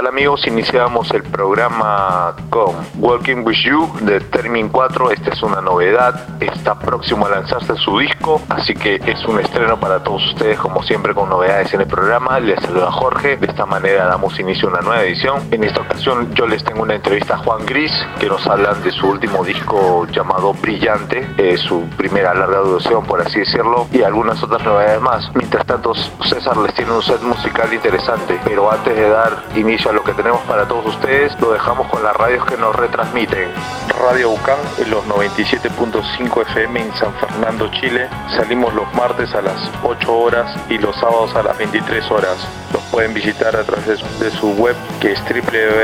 tal amigos? Iniciamos el programa con Walking With You de Termin 4. Esta es una novedad, está próximo a lanzarse su disco, así que es un estreno para todos ustedes, como siempre con novedades en el programa. Les saluda Jorge, de esta manera damos inicio a una nueva edición. En esta ocasión yo les tengo una entrevista a Juan Gris, que nos hablan de su último disco llamado Brillante, su primera larga duración por así decirlo, y algunas otras novedades más. Mientras tanto César les tiene un set musical interesante, pero antes de dar inicio a lo que tenemos para todos ustedes, lo dejamos con las radios que nos retransmiten. Radio UCAN en los 97.5 FM en San Fernando, Chile. Salimos los martes a las 8 horas y los sábados a las 23 horas. Los pueden visitar a través de su web, que es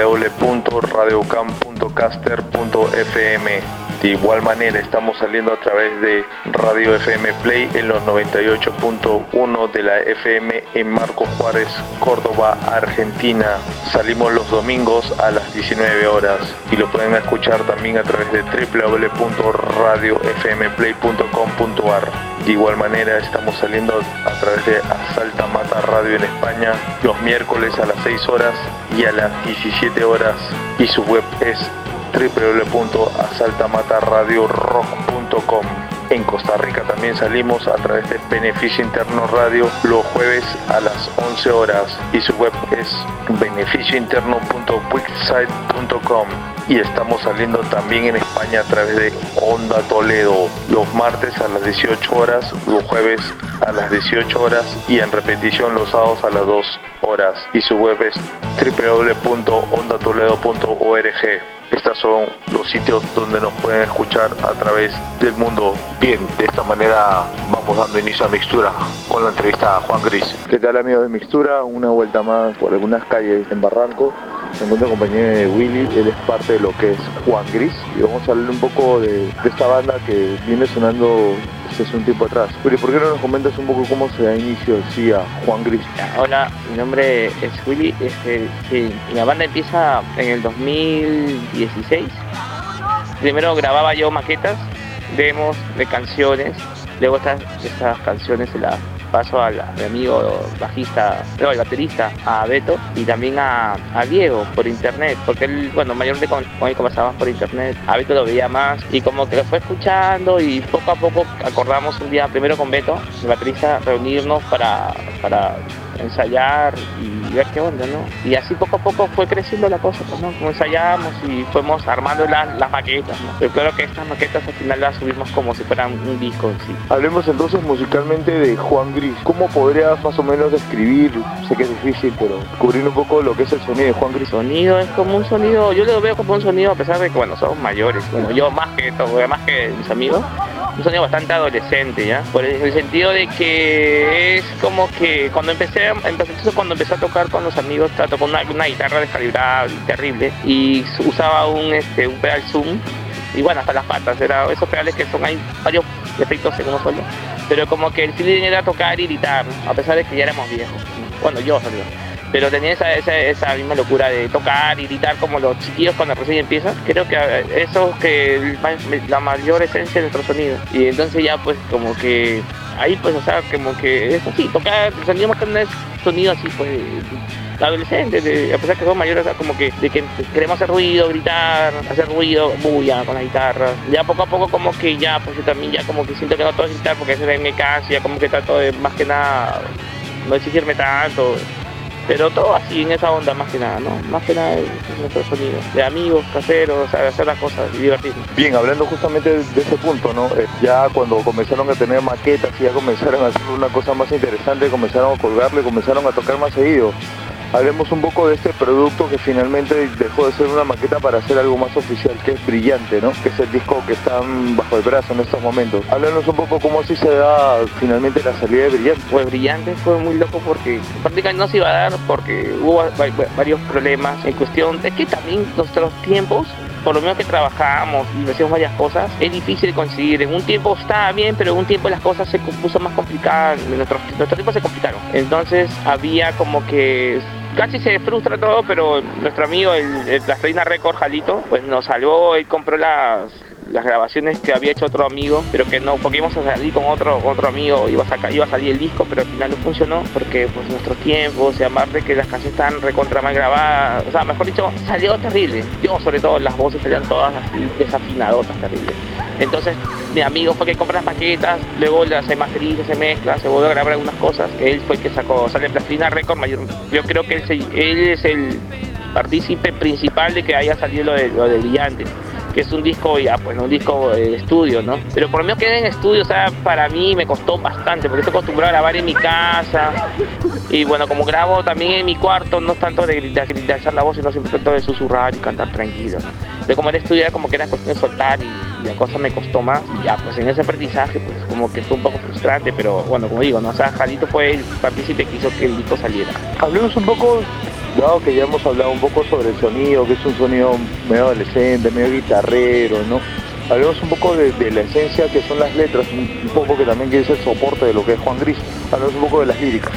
www.radioucan.caster.fm. De igual manera estamos saliendo a través de Radio FM Play en los 98.1 de la FM en Marcos Juárez, Córdoba, Argentina. Salimos los domingos a las 19 horas y lo pueden escuchar también a través de www.radiofmplay.com.ar. De igual manera estamos saliendo a través de Asalta Mata Radio en España los miércoles a las 6 horas y a las 17 horas, y su web es www.asaltamataradiorock.com. En Costa Rica también salimos a través de Beneficio Interno Radio los jueves a las 11 horas y su web es beneficiointerno.wixsite.com. Y estamos saliendo también en España a través de Onda Toledo los martes a las 18 horas, los jueves a las 18 horas y en repetición los sábados a las 2 horas, y su web es www.ondatoledo.org. Estos son los sitios donde nos pueden escuchar a través del mundo. Bien, de esta manera vamos dando inicio a Mixtura con la entrevista a Juan Gris. ¿Qué tal amigos de Mixtura? Una vuelta más por algunas calles en Barranco. Me encuentro compañero de Willy, él es parte de lo que es Juan Gris, y vamos a hablar un poco de esta banda que viene sonando hace un tiempo atrás. Willy, ¿por qué no nos comentas un poco cómo se da inicio así a Juan Gris? Hola, mi nombre es Willy. La banda empieza en el 2016. Primero grababa yo maquetas, demos de canciones, luego estas canciones se las paso a mi amigo bajista, no, el baterista, a Beto, y también a Diego por internet, porque él, bueno, mayormente con él conversábamos por internet. A Beto lo veía más y como que lo fue escuchando, y poco a poco acordamos un día, primero con Beto, el baterista, reunirnos para ensayar y ver qué onda, ¿no? Y así poco a poco fue creciendo la cosa, pues, ¿no? Como ensayamos y fuimos armando las maquetas, ¿no? Yo creo que estas maquetas al final las subimos como si fueran un disco en sí. Hablemos entonces musicalmente de Juan Gris. ¿Cómo podrías más o menos describir, sé que es difícil, pero cubrir un poco lo que es el sonido de Juan Gris? Sonido es como un sonido, yo lo veo como un sonido, a pesar de que, bueno, somos mayores, bueno, yo más que mis amigos, un sonido bastante adolescente, ¿ya? Por el sentido de que es como que cuando empecé a tocar con los amigos, tocó una guitarra descalibrada terrible, y usaba un pedal Zoom, y bueno, hasta las patas, era esos pedales que hay varios efectos en uno solo, pero como que el feeling era tocar y gritar, ¿no? A pesar de que ya éramos viejos, ¿no? Bueno, yo salió, pero tenía esa misma locura de tocar y gritar como los chiquillos cuando recién empiezan. Creo que eso es la mayor esencia de nuestro sonido, y entonces ya pues como que ahí pues, o sea, como que es así, tocar, salimos con un sonido así pues adolescente, a pesar que son mayores, o sea, como que de que queremos hacer ruido, gritar, hacer ruido, bulla con la guitarra. Ya poco a poco como que ya, pues yo también ya como que siento que no todo es gritar, porque a veces me canso, ya como que trato de más que nada no exigirme tanto, pero todo así en esa onda más que nada, ¿no? Más que nada es nuestro sonido, de amigos, caseros, o sea, hacer las cosas y divertirnos. Bien, hablando justamente de ese punto, ¿no? Ya cuando comenzaron a tener maquetas y ya comenzaron a hacer una cosa más interesante, comenzaron a colgarle, comenzaron a tocar más seguido. Hablemos un poco de este producto que finalmente dejó de ser una maqueta para hacer algo más oficial, que es Brillante, ¿no? Que es el disco que están bajo el brazo en estos momentos. Háblanos un poco cómo así se da finalmente la salida de Brillante. Pues Brillante fue muy loco porque prácticamente no se iba a dar, porque hubo varios problemas en cuestión. Es que también nuestros tiempos, por lo menos que trabajábamos y hacíamos varias cosas, es difícil conseguir. En un tiempo estaba bien, pero en un tiempo las cosas se puso más complicadas, nuestros tiempos se complicaron. Entonces había como que casi se frustra todo, pero nuestro amigo, la Reina Record, Jalito, pues nos salvó. Él compró las grabaciones que había hecho otro amigo, pero que no, porque íbamos a salir con otro amigo, iba a salir el disco, pero al final no funcionó, porque pues nuestros tiempos, y aparte que las canciones estaban recontra mal grabadas, o sea, mejor dicho, salió terrible. Yo, sobre todo, las voces salían todas así desafinadotas, terribles. Entonces, mi amigo fue que compró las maquetas, luego las se masteriza, se mezcla, se volvió a grabar algunas cosas. Él fue el que sale Plastilina Record. Yo creo que él es el partícipe principal de que haya salido lo de Brillante, que es un disco ya, pues un disco de estudio, ¿no? Pero por lo menos quedé en estudio, o sea, para mí me costó bastante, porque estoy acostumbrado a grabar en mi casa, y bueno, como grabo también en mi cuarto, no es tanto de gritar la voz, sino siempre trato de susurrar y cantar tranquilo, ¿no? Entonces como era estudio, como que era cuestión de soltar, y la cosa me costó más, y ya, pues en ese aprendizaje, pues como que fue un poco frustrante, pero bueno, como digo, ¿no? O sea, Jalito fue el partícipe que hizo que el disco saliera. Hablemos un poco, dado que ya hemos hablado un poco sobre el sonido, que es un sonido medio adolescente, medio guitarrero, ¿no? Hablemos un poco de la esencia que son las letras, un poco que también es el soporte de lo que es Juan Gris. Hablemos un poco de las líricas.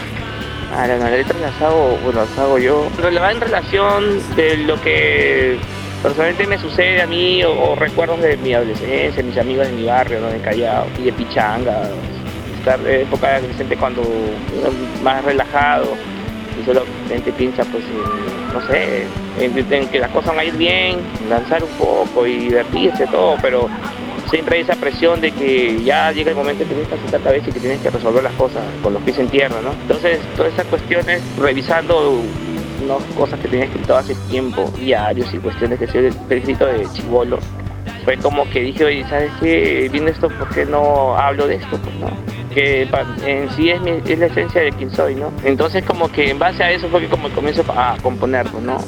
Las letras las hago yo. Va en relación de lo que personalmente me sucede a mí, o recuerdos de mi adolescencia, mis amigos de mi barrio, ¿no? De Callao, y de Pichanga, esta época de adolescente cuando uno más relajado, y solo la gente piensa pues no sé, en que las cosas van a ir bien, lanzar un poco y divertirse todo, pero siempre hay esa presión de que ya llega el momento que tienes que sentar cabeza y que tienes que resolver las cosas con los pies en tierra, ¿no? Entonces todas esas cuestiones, revisando cosas que tenía escrito hace tiempo, diarios y cuestiones que se he escrito de chibolo, fue como que dije, oye, ¿sabes qué? Viendo esto, ¿por qué no hablo de esto? Pues no, que en sí es la esencia de quién soy, ¿no? Entonces como que en base a eso fue que como comienzo a componer, pues, ¿no?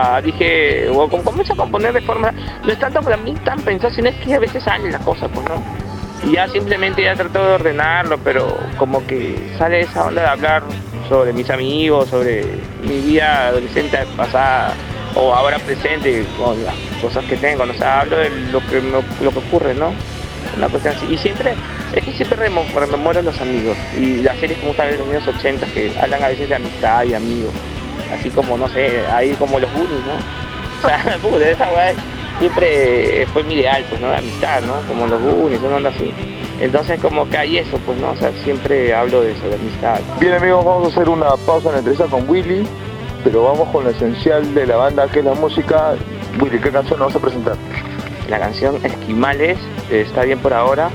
Dije, o comienzo a componer de forma, no es tanto para mí tan pensar, sino es que a veces sale la cosa, pues, ¿no? Y ya simplemente ya trato de ordenarlo, pero como que sale esa onda de hablar sobre mis amigos, sobre mi vida adolescente pasada o ahora presente, con las cosas que tengo, ¿no? O sea, hablo de lo que ocurre, ¿no? Una cuestión así. Y siempre rememoro a los amigos. Y las series como están en los años 80 que hablan a veces de amistad y amigos. Así como, no sé, ahí como los Goonies, ¿no? O sea, esa weá siempre fue mi ideal, pues, ¿no? De amistad, ¿no? Como los Goonies, una onda así. Entonces como que hay eso, pues, ¿no? O sea, siempre hablo de eso, de amistad. Bien, amigos, vamos a hacer una pausa en la entrevista con Willy, pero vamos con lo esencial de la banda, que es la música. Willy, ¿qué canción nos vas a presentar? La canción Esquimales, Está bien por ahora.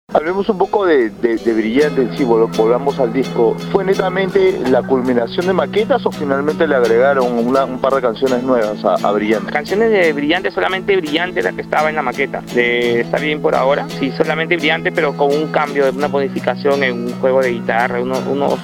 Hablemos un poco de Brillante en sí, volvamos al disco. ¿Fue netamente la culminación de maquetas o finalmente le agregaron un par de canciones nuevas a Brillante? Canciones de Brillante, solamente Brillante la que estaba en la maqueta. Está bien por ahora, sí, solamente Brillante, pero con un cambio, una modificación en un juego de guitarra, unas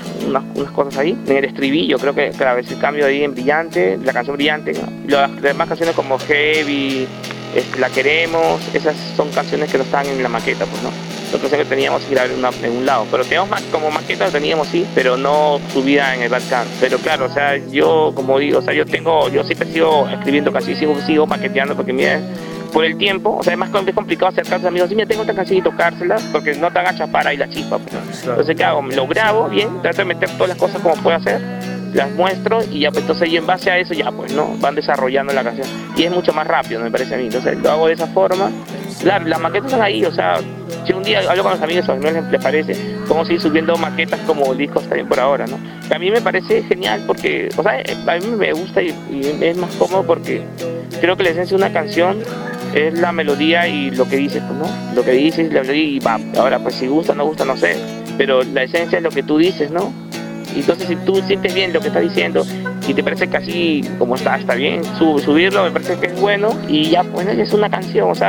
cosas ahí. En el estribillo, creo que a veces el cambio ahí en Brillante, la canción Brillante, ¿no? Las demás canciones como Heavy, La Queremos, esas son canciones que no estaban en la maqueta, pues, ¿no? Nosotros que teníamos que grabar en un lado, pero teníamos como maqueta, teníamos sí, pero no subida en el Bandcamp. Pero claro, o sea, yo como digo, o sea, yo siempre sigo escribiendo casi, sigo maqueteando, porque mira, por el tiempo, o sea, es más complicado acercarse a los amigos, sí, mira, tengo esta canción y tocárselas, porque no te hagan chapar ahí la chispa, pues, ¿no? Claro. Entonces, ¿qué hago? Lo grabo bien, trato de meter todas las cosas como puedo hacer, las muestro y ya, pues entonces y en base a eso ya, pues, ¿no? Van desarrollando la canción. Y es mucho más rápido, me parece a mí. Entonces lo hago de esa forma. Las maquetas están ahí, o sea, si un día hablo con los amigos, a no les parece, podemos ir subiendo maquetas como discos también por ahora, ¿no? A mí me parece genial porque, o sea, a mí me gusta y es más cómodo porque creo que la esencia de una canción es la melodía y lo que dices, pues, ¿no? Lo que dices, la melodía y va. Ahora, pues si gusta, no gusta, no sé, pero la esencia es lo que tú dices, ¿no? Entonces, si tú sientes bien lo que estás diciendo y te parece que así como está bien, subirlo me parece que es bueno y ya, pues es una canción. O sea,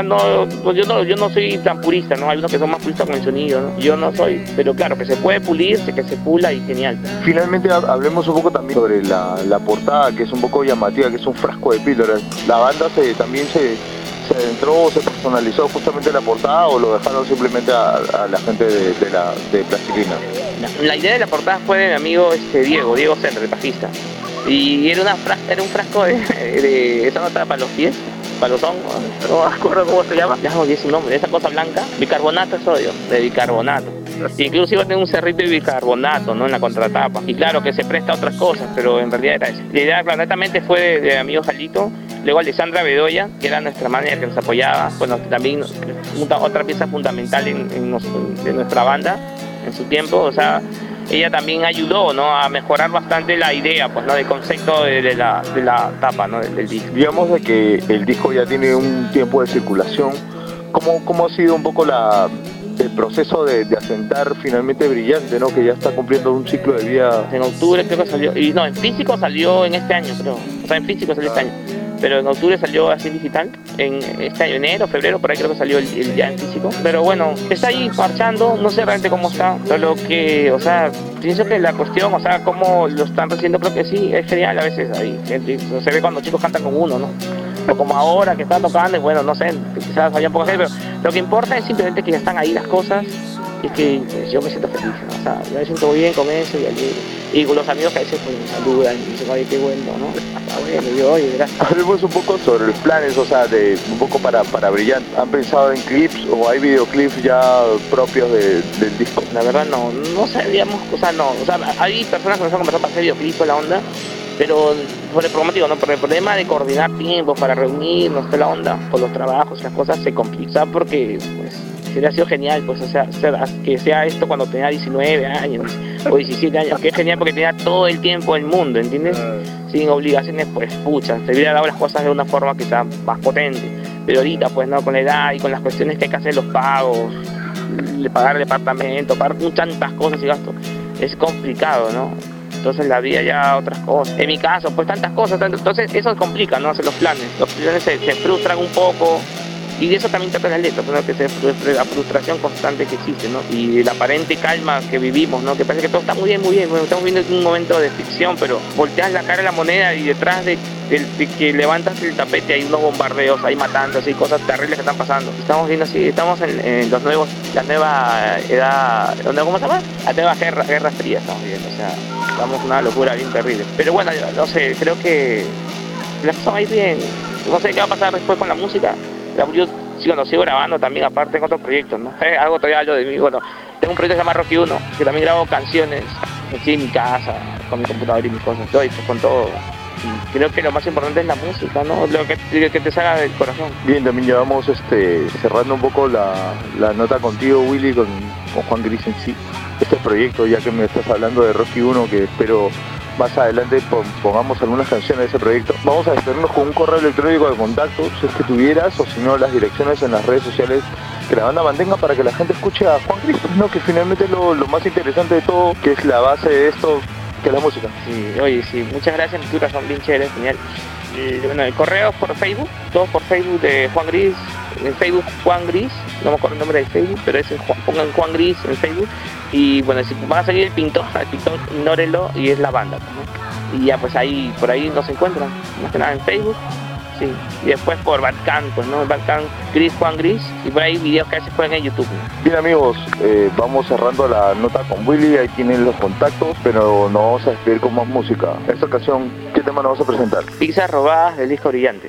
yo no soy tan purista, ¿no? Hay unos que son más puristas con el sonido, ¿no? Yo no soy, pero claro, que se puede pulir, que se pula y genial. Finalmente hablemos un poco también sobre la portada, que es un poco llamativa, que es un frasco de píldoras. La banda también se adentró o se personalizó justamente la portada o lo dejaron simplemente a la gente de Plastilina. La idea de la portada fue de mi amigo Diego Sender, el bajista. Y era un frasco de esa nota para los pies, para los hongos, no me acuerdo cómo se llama, ya no olvidé su nombre, esa cosa blanca, bicarbonato de sodio, de bicarbonato. Inclusive tiene un cerrito de bicarbonato, ¿no? En la contratapa. Y claro que se presta a otras cosas, pero en realidad era eso. La idea, claro, netamente fue de amigo Jalito. Luego Alessandra Bedoya, que era nuestra manager que nos apoyaba, bueno, también otra pieza fundamental de nuestra banda en su tiempo. O sea, ella también ayudó, ¿no? A mejorar bastante la idea, pues, ¿no? Del concepto de la tapa, ¿no? Del disco. Digamos de que el disco ya tiene un tiempo de circulación. ¿Cómo ha sido un poco el proceso de asentar finalmente Brillante, ¿no? Que ya está cumpliendo un ciclo de vida? En octubre creo que salió, y no, en físico salió en este año, creo. O sea, en físico salió este año. Pero en octubre salió así digital, en este año, enero, febrero, por ahí creo que salió el ya en físico. Pero bueno, está ahí marchando, no sé realmente cómo está, solo que, o sea, pienso que la cuestión, o sea, cómo lo están recibiendo, creo que sí, es genial a veces ahí, gente, se ve cuando chicos cantan con uno, ¿no? O como ahora que están tocando, y bueno, no sé, quizás había un poco gente, pero lo que importa es simplemente que ya están ahí las cosas. Y que pues, yo me siento feliz, ¿no? O sea, yo me siento bien con eso y con los amigos que a veces pues, me saludan y dicen, oye, qué bueno, ¿no? Hasta bueno, yo, oye, gracias. Hablemos un poco sobre los planes, o sea, un poco para Brillante. ¿Han pensado en clips o hay videoclips ya propios del disco? La verdad no sabíamos, o sea, hay personas que nos han comenzado a hacer videoclips con la onda, pero por el problema de coordinar tiempos para reunirnos, toda la onda, por los trabajos, las cosas se complican, porque pues sería sido genial, pues, o sea, que sea esto cuando tenía 19 años o 17 años, que es genial porque tenía todo el tiempo del mundo, ¿entiendes? Sin obligaciones, pues, pucha, se hubiera dado las cosas de una forma quizás más potente, pero ahorita, pues, no, con la edad y con las cuestiones que hay que hacer, los pagos, pagar el departamento, pagar tantas cosas y gastos, es complicado, ¿no? Entonces la vida ya otras cosas. En mi caso, pues tantas cosas, entonces eso complica, ¿no? Hacer los planes se frustran un poco. Y de eso también trata la letra, ¿no? Que la frustración constante que existe, ¿no? Y la aparente calma que vivimos, ¿no? Que parece que todo está muy bien, bueno, estamos viviendo un momento de ficción, pero volteas la cara de la moneda y detrás de que levantas el tapete hay unos bombardeos ahí matando, así, cosas terribles que están pasando. Estamos viendo así, estamos en la nueva edad, ¿cómo se llama? La nueva guerra fría estamos viviendo, o sea, estamos una locura bien terrible. Pero bueno, no sé, creo que las cosas van a ir bien, no sé qué va a pasar después con la música. Yo sigo grabando también, aparte en otros proyectos, ¿no? Algo todavía hablo de mí, bueno, tengo un proyecto que se llama Rocky 1, que también grabo canciones aquí en mi casa, con mi computador y mis cosas, estoy pues, con todo. Y creo que lo más importante es la música, ¿no? Lo que te salga del corazón. Bien, también llevamos cerrando un poco la nota contigo, Willy, con Juan Gris en sí. Este proyecto, ya que me estás hablando de Rocky 1, que espero más adelante pongamos algunas canciones de ese proyecto. Vamos a despedirnos con un correo electrónico de contacto, si es que tuvieras, o si no, las direcciones en las redes sociales que la banda mantenga para que la gente escuche a Juan Gris, ¿no? Que finalmente es lo más interesante de todo, que es la base de esto, que es la música. Sí, oye, sí, muchas gracias, mis tutas son bien chéveres, genial. Bueno, el correo por Facebook, todos por Facebook de Juan Gris, en Facebook Juan Gris, no me acuerdo el nombre de Facebook, pero es pongan Juan Gris en Facebook, y bueno, si va a salir el pintor ignórenlo, y es la banda, ¿no? Y ya pues ahí, por ahí nos encuentran, más que nada en Facebook, sí, y después por Bandcamp, pues no, Bandcamp Gris Juan Gris, y por ahí videos que a veces ponen en YouTube, ¿no? Bien amigos, vamos cerrando la nota con Willy, ahí tienen los contactos, pero nos vamos a despedir con más música. En esta ocasión, ¿qué tema nos vas a presentar? Pizzas robadas del disco Brillante.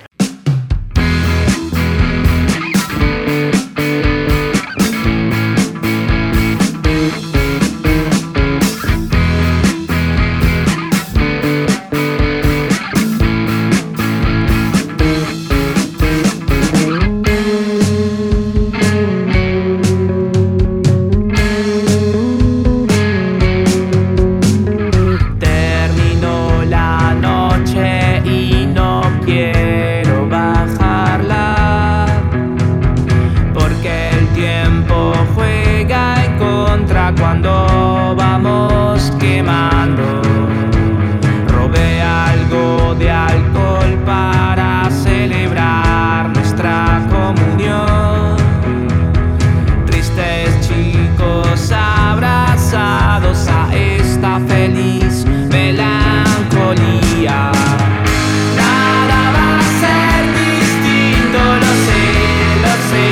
Cuando vamos quemando, robé algo de alcohol para celebrar nuestra comunión. Tristes chicos abrazados a esta feliz melancolía. Nada va a ser distinto, lo sé, lo sé.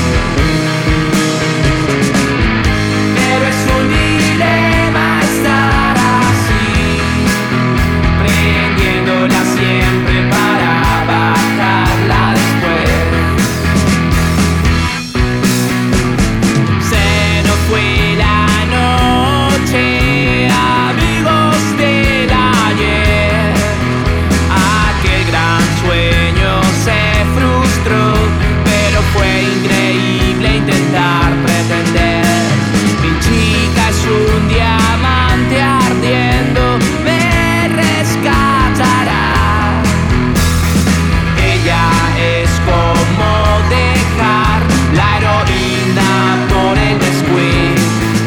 Siempre para bajarla después. Se nos fue la noche, amigos del ayer. Aquel gran sueño se frustró, pero fue increíble intentar pretender. Mi chica es un diamante ardiendo, me rescatará. Es como dejar la heroína por el descuido.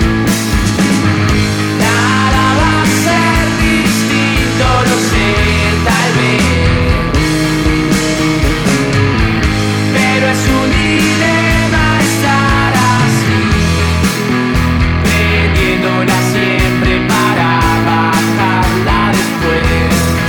Nada va a ser distinto, lo sé, tal vez. Pero es un dilema estar así, prendiéndola siempre para bajarla después.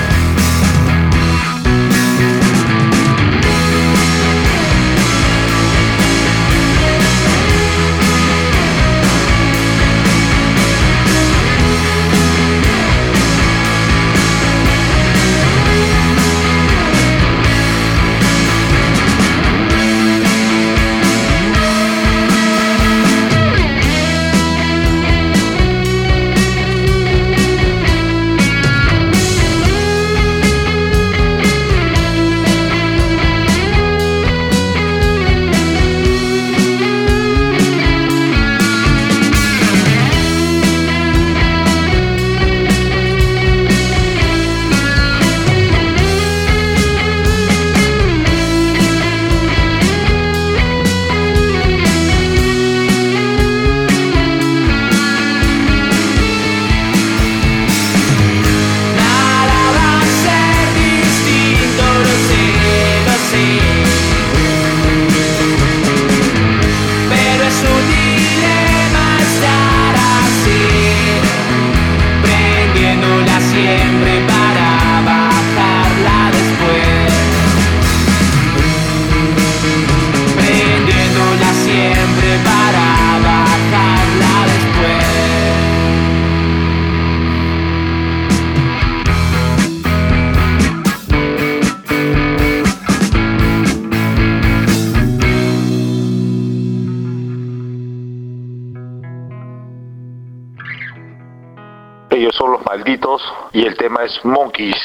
Ellos son Los Malditos y el tema es Monkeys.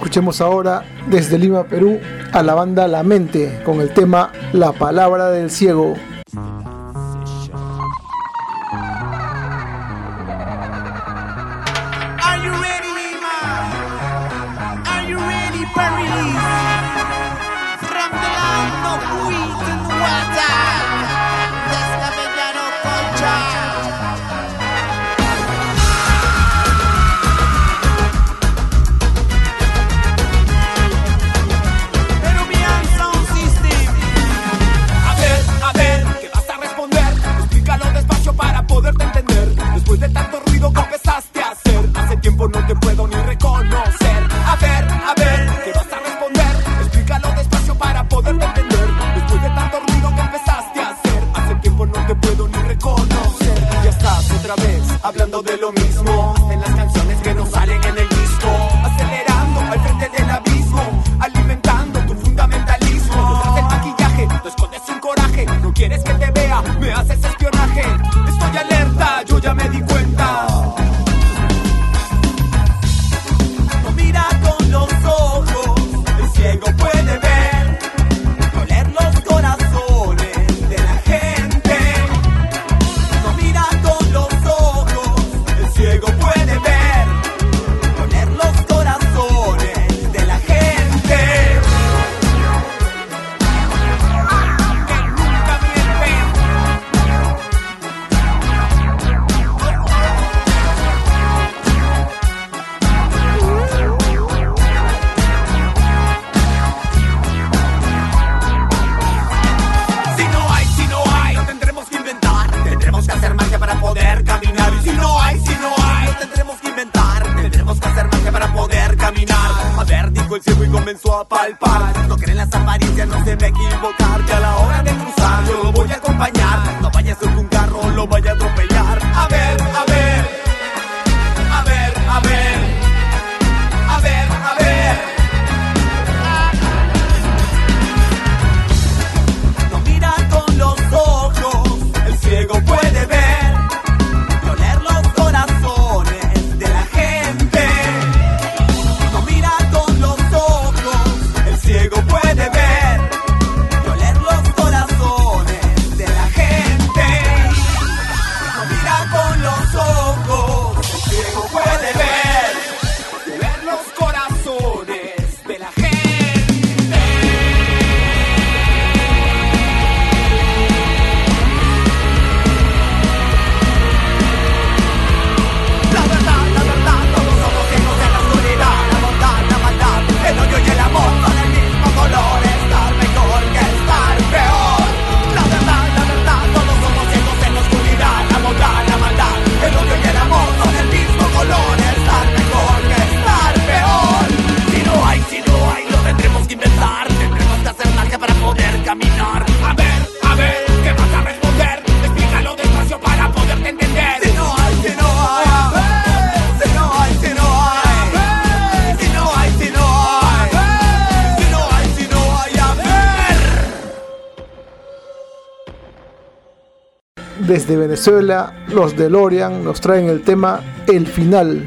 Escuchemos ahora desde Lima, Perú, a la banda La Mente con el tema La Palabra del Ciego. No te puedo ni reconocer. A ver, ¿qué vas a responder? Explícalo despacio para poderte entender. Después de tanto ruido que empezaste a hacer, hace tiempo no te puedo ni reconocer. Ya estás otra vez hablando de lo mismo en las canciones que no salen en el disco, acelerando al frente del abismo, alimentando tu fundamentalismo. Detrás del maquillaje, tú escondes un coraje. No quieres que te vea, me haces espionaje. Estoy alerta, yo ya me di cuenta. Puede ver, oler los corazones de la gente. No mira con los ojos, el ciego puede ver, oler los corazones de la gente. Que nunca miente. Hacer magia para poder caminar. Y si no hay, tendremos que inventar. Tendremos que hacer magia para poder caminar. A ver, dijo el ciego y comenzó a palpar. No creen las apariencias, no se me equivocar. Que a la hora de cruzar yo lo voy a acompañar. No vaya a ser que un carro lo vaya a atropellar. A ver, a ver, a ver, a ver, a ver, a ver. No mira con los ojos, el ciego puede ver y oler los corazones de la gente. No mira con los ojos, el ciego puede ver y oler los corazones de la gente. No mira con los ojos, el ciego puede ver y oler los corazones de la gente. La verdad, todos somos ciegos en la oscuridad. La bondad, la maldad, el odio y el amor son el mismo color. Estar mejor que estar peor. La verdad, todos somos ciegos en la oscuridad. La bondad, la maldad, el odio y el amor son el mismo color. Estar mejor que estar peor. Si no hay, lo tendremos que inventar. Tendremos que hacer magia para poder caminar. A ver, ¿qué vas a responder? Explícalo despacio para poderte entender. Si no hay, si no hay. Si no hay, si no hay. Si no hay, si no hay. Si no hay, si no hay. A ver. Desde Venezuela, los DeLorean nos traen el tema El Final.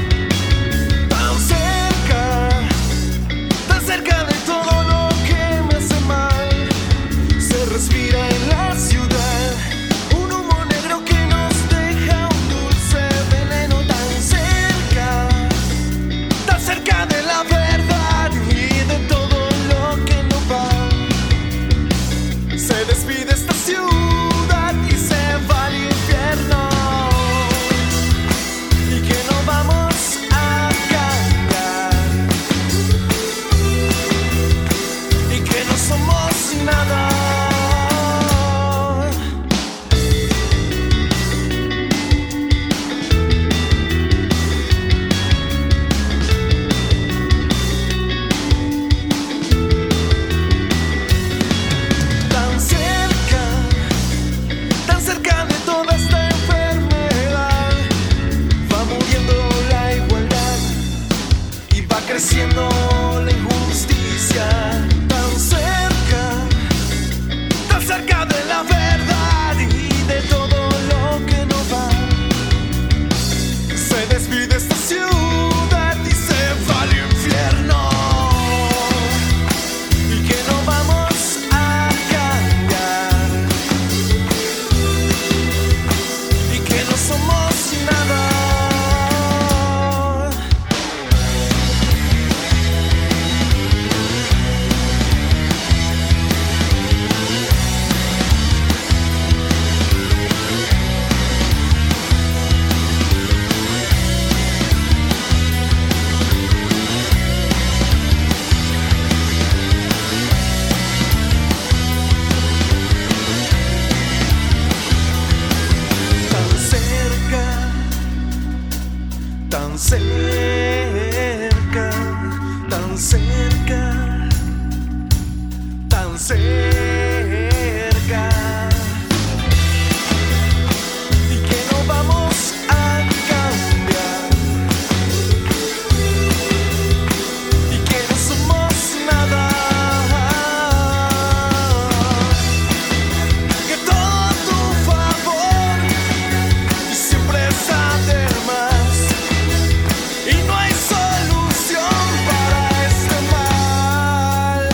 Tan cerca de todo lo que me creciendo la injusticia, tan cerca de la verdad y de todo lo que no va. Se despide esta ciudad y se va al infierno, y que no vamos a cambiar, y que no somos nada. Tan cerca, tan cerca, tan cerca, y que no vamos a cambiar, y que no somos nada, que todo a tu favor y siempre saber más. Y no hay solución para este mal.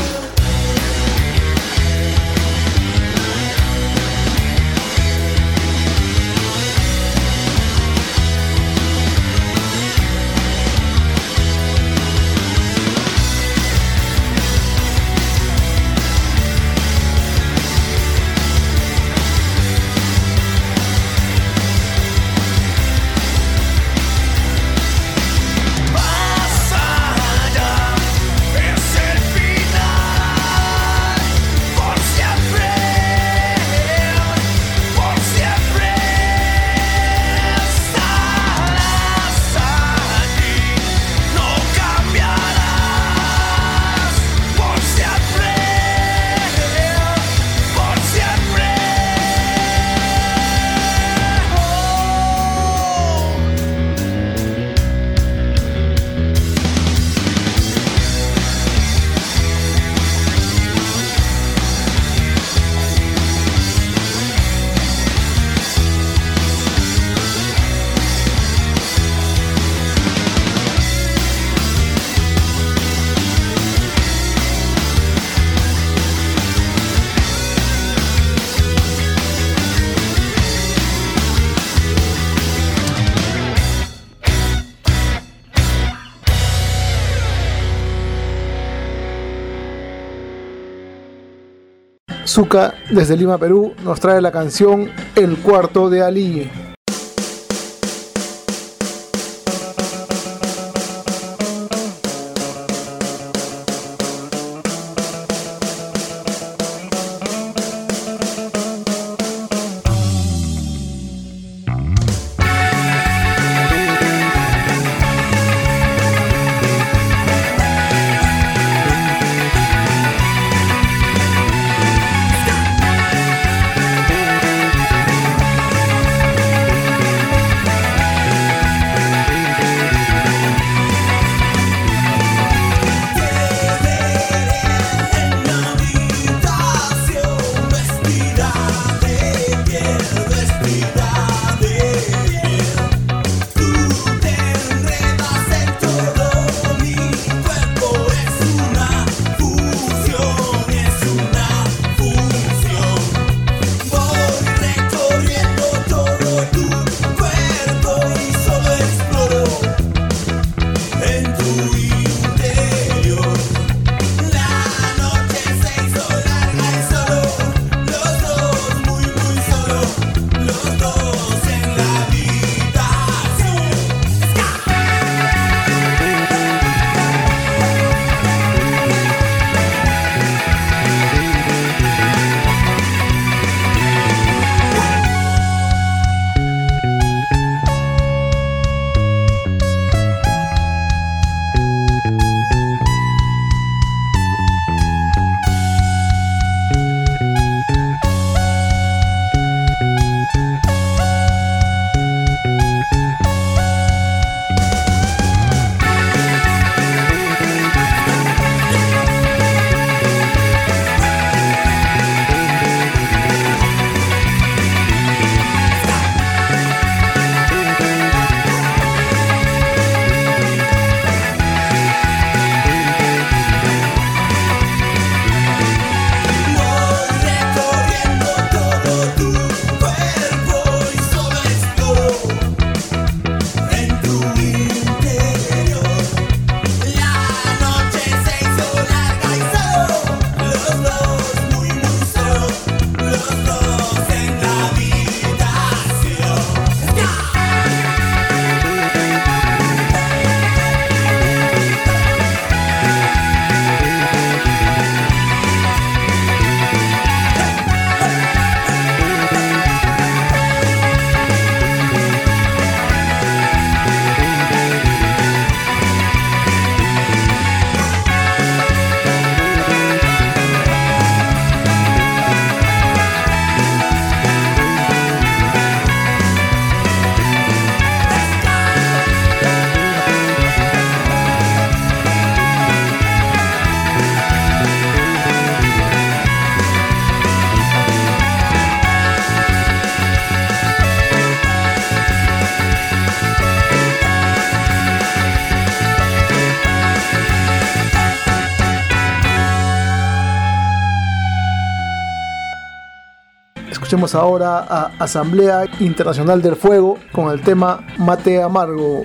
Más allá es el final. Por siempre estarás aquí. No cambiarás. Por siempre, por siempre. Zuka, desde Lima, Perú, nos trae la canción El Cuarto de Ali. Stop. Escuchemos ahora a Asamblea Internacional del Fuego con el tema Mate Amargo.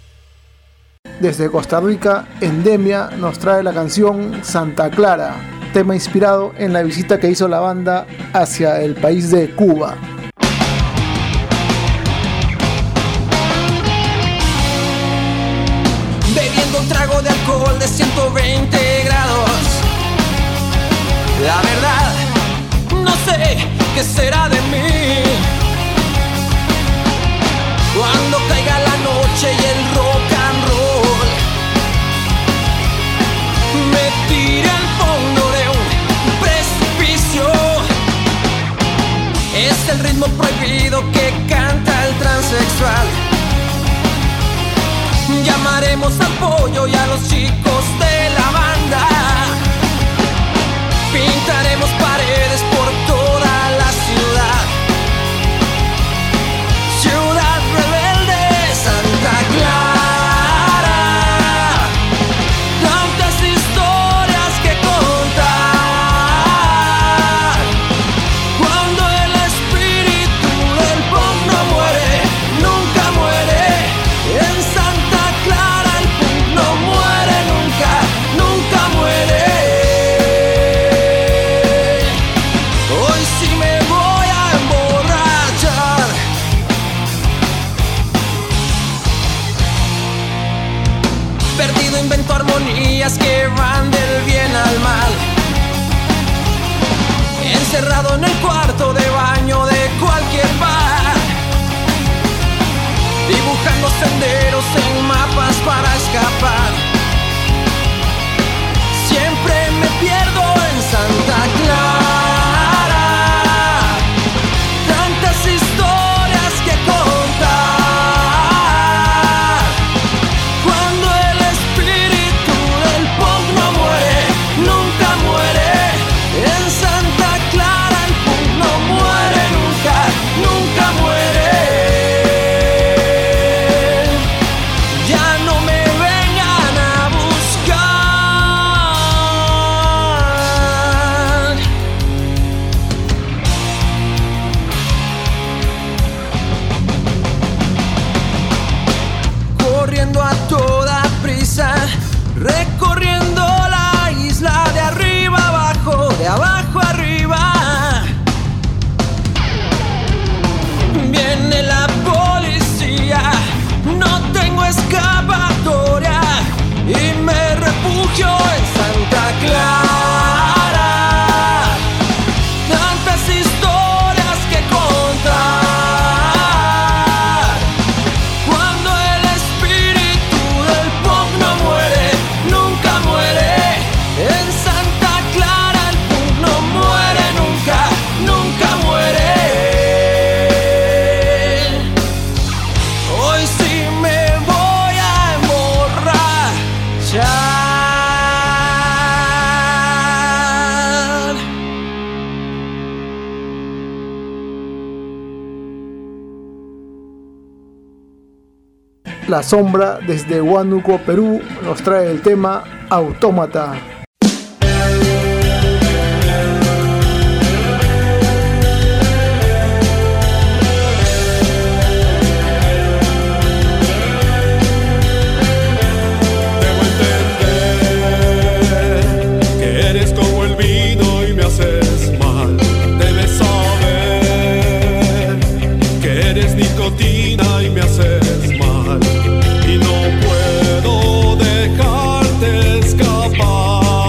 Desde Costa Rica, Endemia nos trae la canción Santa Clara. tema inspirado en la visita que hizo la banda hacia el país de Cuba. Bebiendo un trago de alcohol de 120 grados. La verdad, no sé qué será de mí. Cuando caiga la noche y el rock and roll me tire al fondo de un precipicio. Es el ritmo prohibido que canta el transexual. Llamaremos al pollo y a los chicos de la banda. Pintaremos paredes por toda la ciudad. Ciudad rebelde, Santa Clara. Tantas historias que contar. Cuando el espíritu del punk no muere, nunca muere. En Santa Clara el punk no muere nunca, nunca muere. Hoy sí me voy a emborrachar. Perdido invento armonías que van del bien al mal. Encerrado en el cuarto de baño de cualquier bar, dibujando senderos en mapas para escapar. Siempre me pierdo en Santa Clara. Tantas historias que contar. Cuando el espíritu del punk no muere, nunca muere. En Santa Clara el punk no muere nunca, nunca muere. Ya no me vengan a buscar. Corriendo a toda prisa, recorriendo la isla de arriba abajo, de abajo arriba. Viene la policía, no tengo escapatoria y me refugio en Santa Clara. Tantas historias que contar. Cuando el espíritu del punk no muere, nunca muere. En Santa Clara el punk no muere nunca, nunca muere. Hoy sí me voy a emborrachar. La Sombra desde Huánuco, Perú, nos trae el tema Autómata. Debo entender que eres como el vino y me haces mal. Debes saber que eres nicotina y me haces mal. Y no puedo dejarte escapar.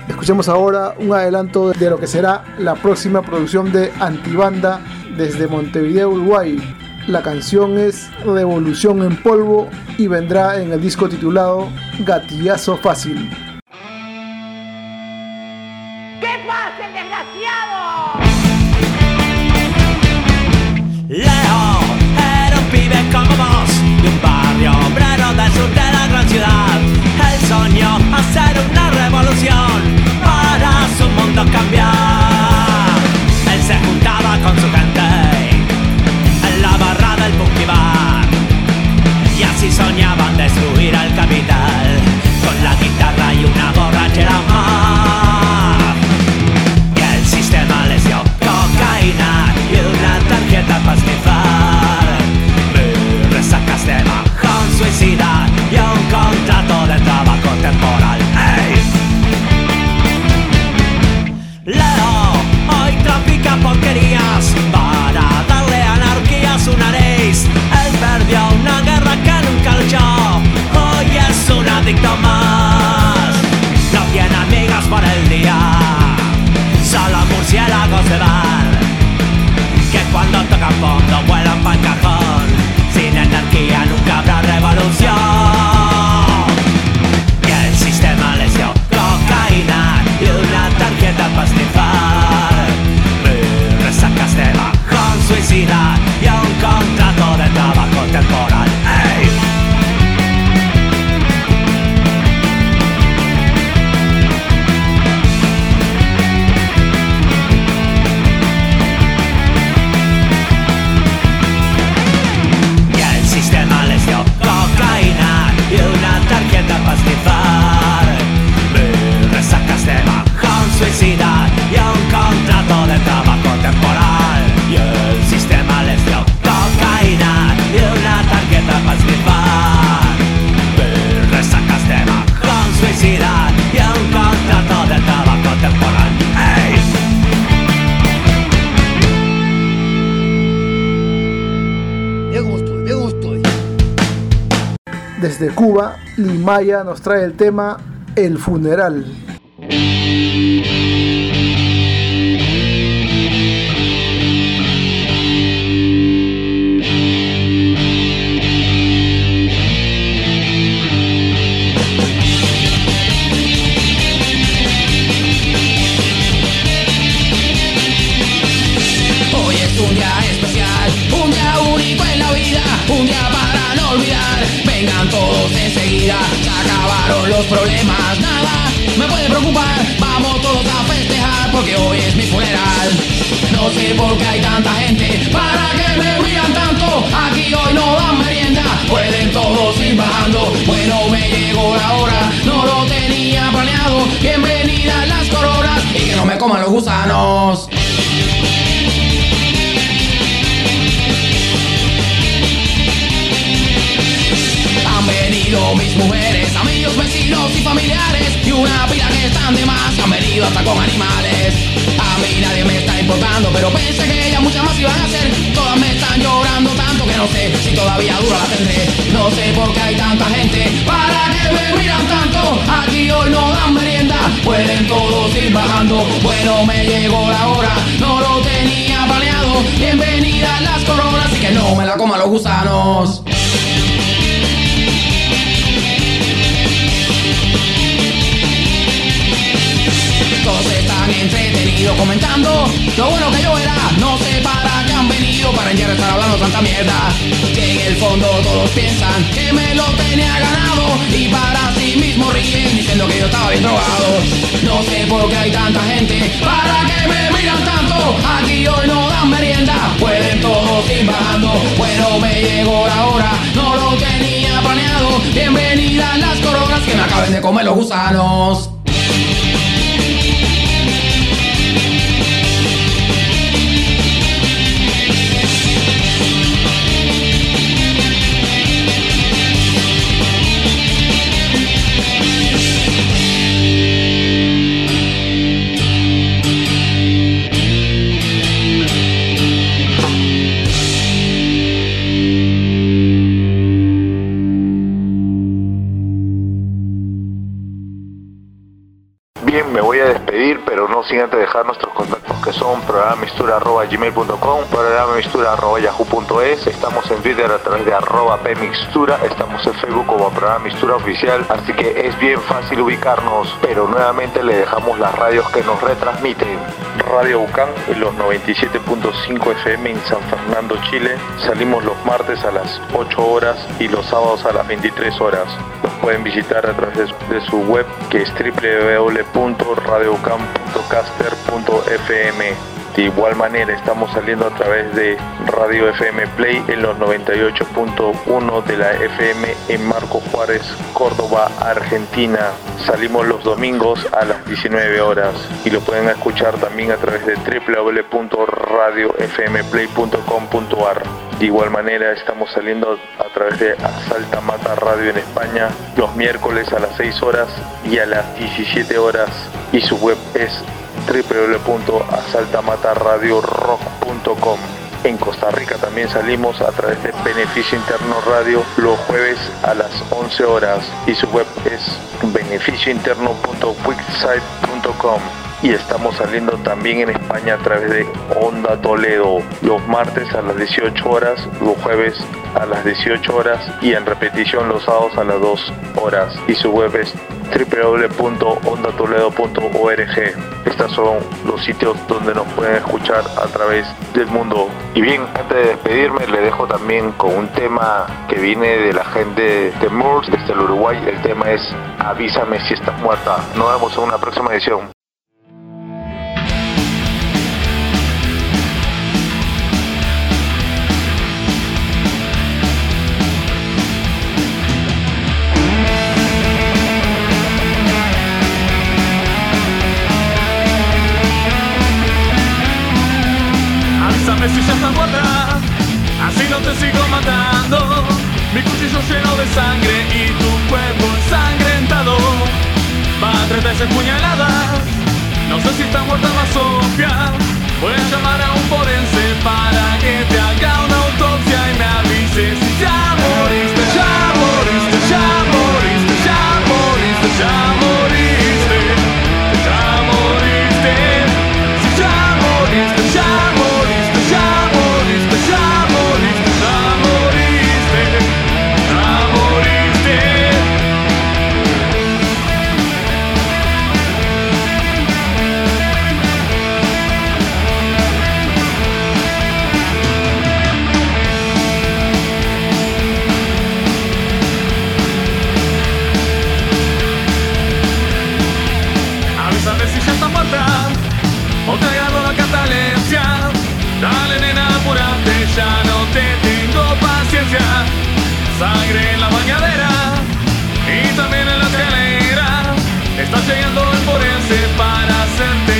Escuchemos ahora un adelanto de lo que será la próxima producción de Antibanda desde Montevideo, Uruguay. La canción es Revolución en Polvo y vendrá en el disco titulado Gatillazo Fácil. ¿Qué pasa, desgraciado? Leo era un pibe como vos, de un barrio obrero del sur de la gran ciudad. Él soñó hacer una revolución para su mundo cambiar. Él se juntaba con su gente en la barra del Punky Bar, y así soñaban destruir al capital con la guitarra y una borrachera más. Y el sistema les dio cocaína y una tarjeta para esnifar. Resacas de bajón suicida y un contrato de trabajo temporal. ¡Ey! Leo hoy trafica porquerías para darle anarquía a su nariz. Él perdió una guerra que nunca luchó, hoy es un adicto más. No tiene amigas por el día, solo murciélagos de bar, que cuando tocan fondo vuelan pa'l cajón. Sin energía nunca habrá revolución. Y el sistema les dio cocaína y una tarjeta para esnifar. Resacas de bajón suicida y un contrato de trabajo temporal. ¡Ey! Y el sistema les dio cocaína y una tarjeta para esnifar. Resacas de bajón suicida y un contrato de trabajo temporal. Y el sistema les dio cocaína y una tarjeta para esnifar. Resacas de bajón suicida y un contrato de trabajo temporal. ¡Ey! Me gustó. Desde Cuba, Limaya nos trae el tema El Funeral. Hoy es un día especial, un día único en la vida, un día para no olvidar. Vengan todos enseguida, se acabaron los problemas, nada me puede preocupar. Vamos todos a festejar porque hoy es mi funeral. No sé por qué hay tanta gente, para que me miran tanto. Aquí hoy no dan merienda, pueden todos ir bajando. Bueno, me llegó la hora, no lo tenía planeado. Bienvenidas las coronas y que no me coman los gusanos. Han venido mis mujeres, amigos, vecinos y familiares, y una pila que están de más, han venido hasta con animales. A mí nadie me está importando, pero pensé que ya muchas más iban a ser. Todas me están llorando tanto que no sé si todavía dura la tendré. No sé por qué hay tanta gente, para que me miran tanto. Aquí hoy no dan merienda, pueden todos ir bajando. Bueno, me llegó la hora, no lo tenía planeado. Bienvenidas las coronas y que no me la coman los gusanos. Todos están entretenidos comentando lo bueno que yo era. No sé para qué han venido, para en estar hablando tanta mierda. Que en el fondo todos piensan que me lo tenía ganado, y para sí mismo ríen diciendo que yo estaba bien drogado. No sé por qué hay tanta gente, para que me miran tanto. Aquí hoy no dan merienda, pueden todos ir bajando. Bueno, me llegó la hora, no lo tenía planeado. Bienvenidas las coronas, que me acaben de comer los gusanos. Bien, me voy a despedir, pero no sin antes dejar nuestros contactos, que son programamistura@gmail.com, programamistura@yahoo.es. Estamos en Twitter a través de @pmixtura, estamos en Facebook como Programa Mistura Oficial, así que es bien fácil ubicarnos, pero nuevamente le dejamos las radios que nos retransmiten. Radio UCAN en los 97.5 FM en San Fernando, Chile. Salimos los martes a las 8 horas y los sábados a las 23 horas. Nos pueden visitar a través de su web, que es www.radioucan.caster.fm. De igual manera estamos saliendo a través de Radio FM Play en los 98.1 de la FM en Marco Juárez, Córdoba, Argentina. Salimos los domingos a las 19 horas y lo pueden escuchar también a través de www.radiofmplay.com.ar. De igual manera estamos saliendo a través de Asalta Mata Radio en España los miércoles a las 6 horas y a las 17 horas, y su web es www.asaltamataradiorock.com. En Costa Rica también salimos a través de Beneficio Interno Radio los jueves a las 11 horas y su web es beneficiointerno.wixsite.com. Y estamos saliendo también en España a través de Onda Toledo los martes a las 18 horas, los jueves a las 18 horas y en repetición los sábados a las 2 horas. Y su web es www.ondatoledo.org. Estos son los sitios donde nos pueden escuchar a través del mundo. Y bien, antes de despedirme, le dejo también con un tema que viene de la gente de Moors desde el Uruguay. El tema es Avísame si estás muerta. Nos vemos en una próxima edición. Si ya estás muerta, así no te sigo matando. Mi cuchillo lleno de sangre y tu cuerpo ensangrentado. Va a 3 veces puñaladas. No sé si está muerta más obvia. Voy a llamar a un forense para que te haga una autopsia y me avise si ya moriste, ya moriste, ya moriste, ya moriste, ya moriste, ya moriste, si ya moriste, ya moriste, ya moriste, ya moriste, ya moriste, ya moriste. Avísame si ya está muerta o te agarro la catalencia. Dale nena, apurate, ya no te tengo paciencia. Sangre en la bañadera y también en la escalera. Está llegando el forense para hacerte